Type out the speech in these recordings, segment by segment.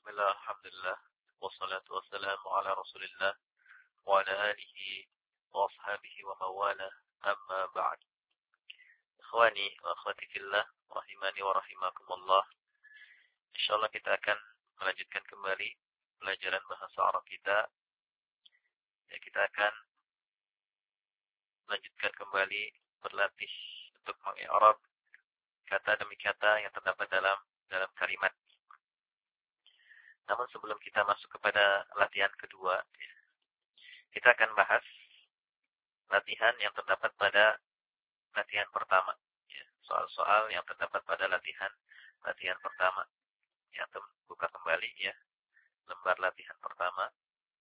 Bismillah, alhamdulillah, wassalatu wassalamu ala rasulillah, wa ala alihi wa ashabihi wa mawala, amma ba'd. Ikhwani wa akhwati fillah, rahimani wa rahimakumullah. Insyaallah kita akan melanjutkan kembali pelajaran bahasa Arab kita. Ya, kita akan melanjutkan kembali berlatih untuk mengi'rab kata demi kata yang terdapat dalam kalimat. Namun sebelum kita masuk kepada latihan kedua, kita akan bahas latihan yang terdapat pada latihan pertama. Soal-soal yang terdapat pada latihan pertama. Ya, buka kembali ya lembar latihan pertama.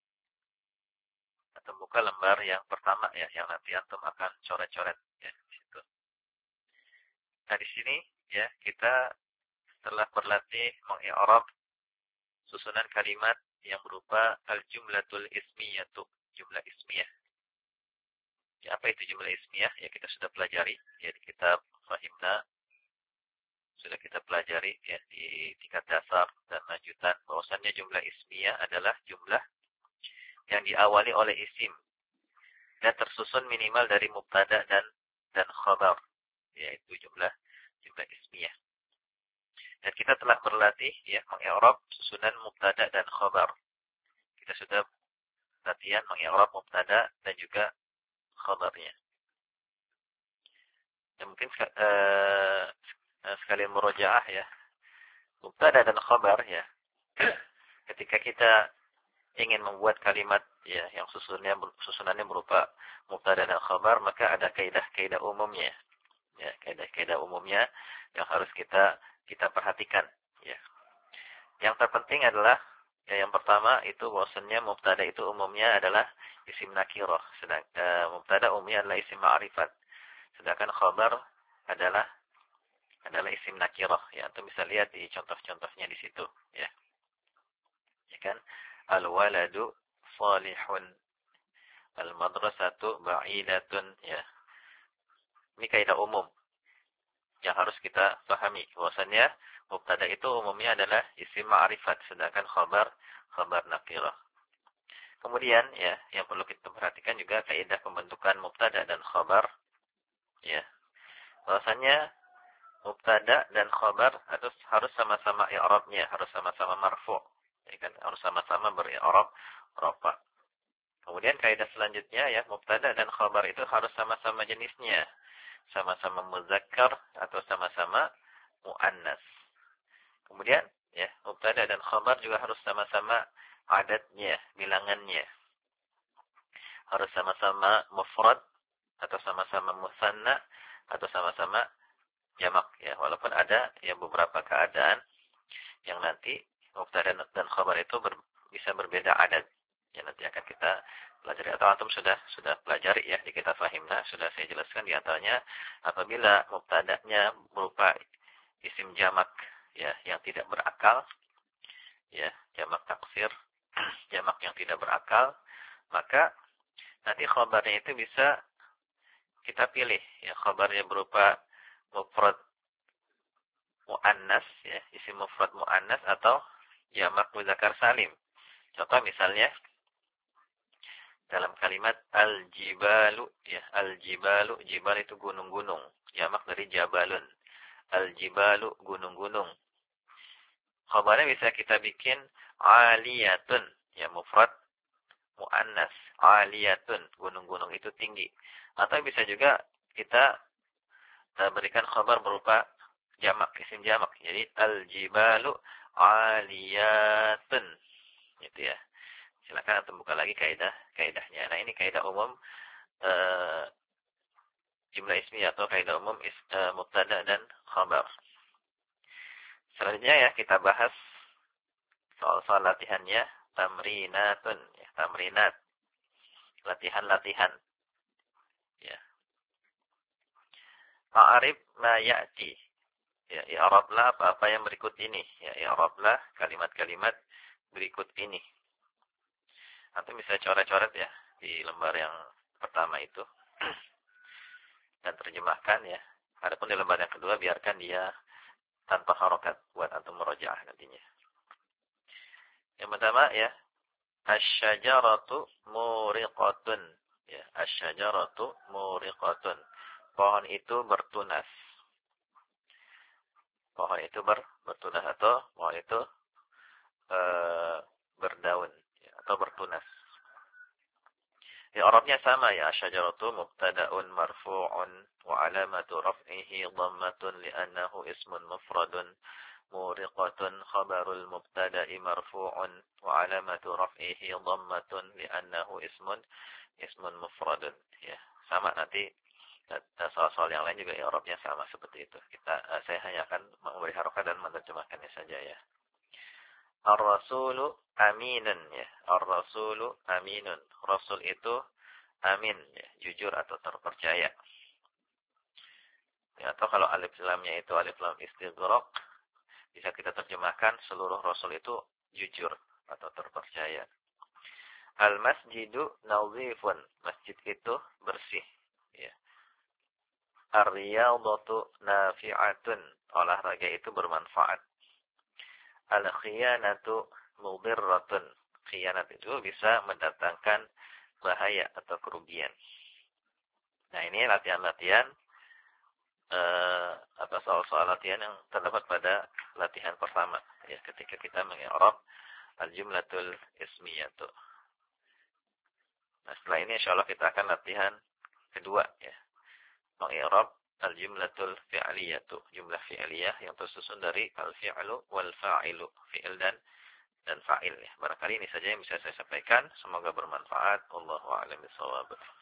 Atau buka lembar yang pertama ya, yang nanti antum akan coret-coret ya di situ. Nah, di sini ya kita telah berlatih mengi'rab susunan kalimat yang berupa al-jumlatul ismiyatu, jumlah ismiyah. Ya, apa itu jumlah ismiyah? Ya, kita sudah pelajari ya di kitab Fahimna. Sudah kita pelajari ya di tingkat dasar dan lanjutan bahwasannya jumlah ismiyah adalah jumlah yang diawali oleh isim dan tersusun minimal dari mubtada dan khabar, yaitu jumlah ismiyah. Dan kita telah berlatih ya mengi'rab susunan mubtada dan khabar. Kita sudah latihan mengi'rab mubtada dan juga khabarnya. Dan mungkin sekalian murojaah ya. Mubtada dan khabar ya. Ketika kita ingin membuat kalimat ya yang susunannya berupa mubtada dan khabar, maka ada kaidah-kaidah umumnya. Ya, kaidah-kaidah umumnya yang harus kita perhatikan ya. Yang terpenting adalah ya, yang pertama itu bahwasannya mubtada itu umumnya adalah isim nakirah, sedangkan mubtada umumnya adalah isim ma'rifat. Sedangkan khabar adalah isim nakirah ya. Antum bisa lihat di contoh-contohnya di situ ya. Ya kan? Al-waladu salihun. Al-madrasatu ba'idatun ya. Ini kaidah umum yang harus kita pahami. Bahwasannya mubtada itu umumnya adalah isim ma'rifat, sedangkan khabar nakirah. Kemudian ya, yang perlu kita perhatikan juga kaidah pembentukan mubtada dan khabar. Ya. Bahwasannya mubtada dan khabar harus sama-sama i'rabnya, harus sama-sama marfu'. Ya kan, harus sama-sama beri'rab rafa'. Kemudian kaidah selanjutnya ya, mubtada dan khabar itu harus sama-sama jenisnya. Sama-sama muzakkar atau sama-sama muannas. Kemudian ya, mubtada dan khabar juga harus sama-sama adatnya, bilangannya. Harus sama-sama mufrad atau sama-sama musanna atau sama-sama jamak ya. Walaupun ada ya beberapa keadaan yang nanti mubtada dan khabar itu bisa berbeda adat. Ya, nanti akan kita pelajari atau antum sudah pelajari ya di kitab Fahimna, sudah saya jelaskan di antaranya apabila mubtada'nya berupa isim jamak ya yang tidak berakal ya, jamak taksir, jamak yang tidak berakal, maka nanti khabarnya itu bisa kita pilih ya, khabarnya berupa mufrad muannas ya, isim mufrad muannas atau jamak muzakkar salim. Contoh misalnya dalam kalimat al-jibalu ya, al-jibalu, jibal itu gunung-gunung, jamak dari jabalun. Al-jibalu, gunung-gunung. Khabarnya bisa kita bikin aliyatun ya, mufrad muannas, aliyatun, gunung-gunung itu tinggi. Atau bisa juga kita berikan khabar berupa jamak, isim jamak. Jadi al-jibalu aliyatun. Gitu ya. Silakan antum buka lagi kaidahnya. Nah, ini kaidah umum jumlah ismi atau kaidah umum mubtada dan khabar. Selanjutnya ya kita bahas soal latihannya, tamrinatun ya, tamrinat. Latihan-latihan. Ya. Ma'arif ma ya'ti. Ya, i'rablah apa yang berikut ini. Ya, i'rablah kalimat-kalimat berikut ini. Antum bisa coret-coret ya di lembar yang pertama itu dan terjemahkan ya. Adapun di lembar yang kedua biarkan dia tanpa harokat buat antum murojaah nantinya. Yang pertama ya, asy-syajaratu muriqatun. Ya, asy-syajaratu muriqatun. Pohon itu bertunas. Pohon itu bertunas atau pohon itu berdaun ya, atau bertunas. Ya, Arabnya sama ya, asy-syajaratu mubtada'un marfu'un wa 'alamatu raf'ihi dhammatun li'annahu ismun mufradun. Muriqatun khabarul mubtada'i marfu'un wa 'alamatu raf'ihi dhammatun li'annahu ismun mufradun. Ya, sama nanti soal-soal yang lain juga ya Arabnya sama seperti itu. Saya hanya akan memberi harokat dan menerjemahkannya saja ya. Ar-rasulu aminun ya. Ar-rasulu aminun. Rasul itu amin ya, jujur atau terpercaya. Ya, atau kalau alif lamnya itu alif lam istighraq, bisa kita terjemahkan seluruh rasul itu jujur atau terpercaya. Al-masjidu nadhifun. Masjid itu bersih ya. Ar-riyadatu nafi'atun. Olahraga itu bermanfaat. Al-khiyanatu mudirratun. Khianat itu bisa mendatangkan bahaya atau kerugian. Nah, ini latihan-latihan atau soal-soal latihan yang terdapat pada latihan pertama ya, ketika kita mengi'rab al-jumlatul ismiyatu. Nah, setelah ini insyaallah kita akan latihan kedua ya, mengi'rab al-jumlatul fi'liyatu, jumlah fi'liyah yang tersusun dari al-fi'lu wal fa'ilu, fi'il dan fa'il ya. Barangkali ini saja yang bisa saya sampaikan, semoga bermanfaat. Wallahu a'lam bishawab.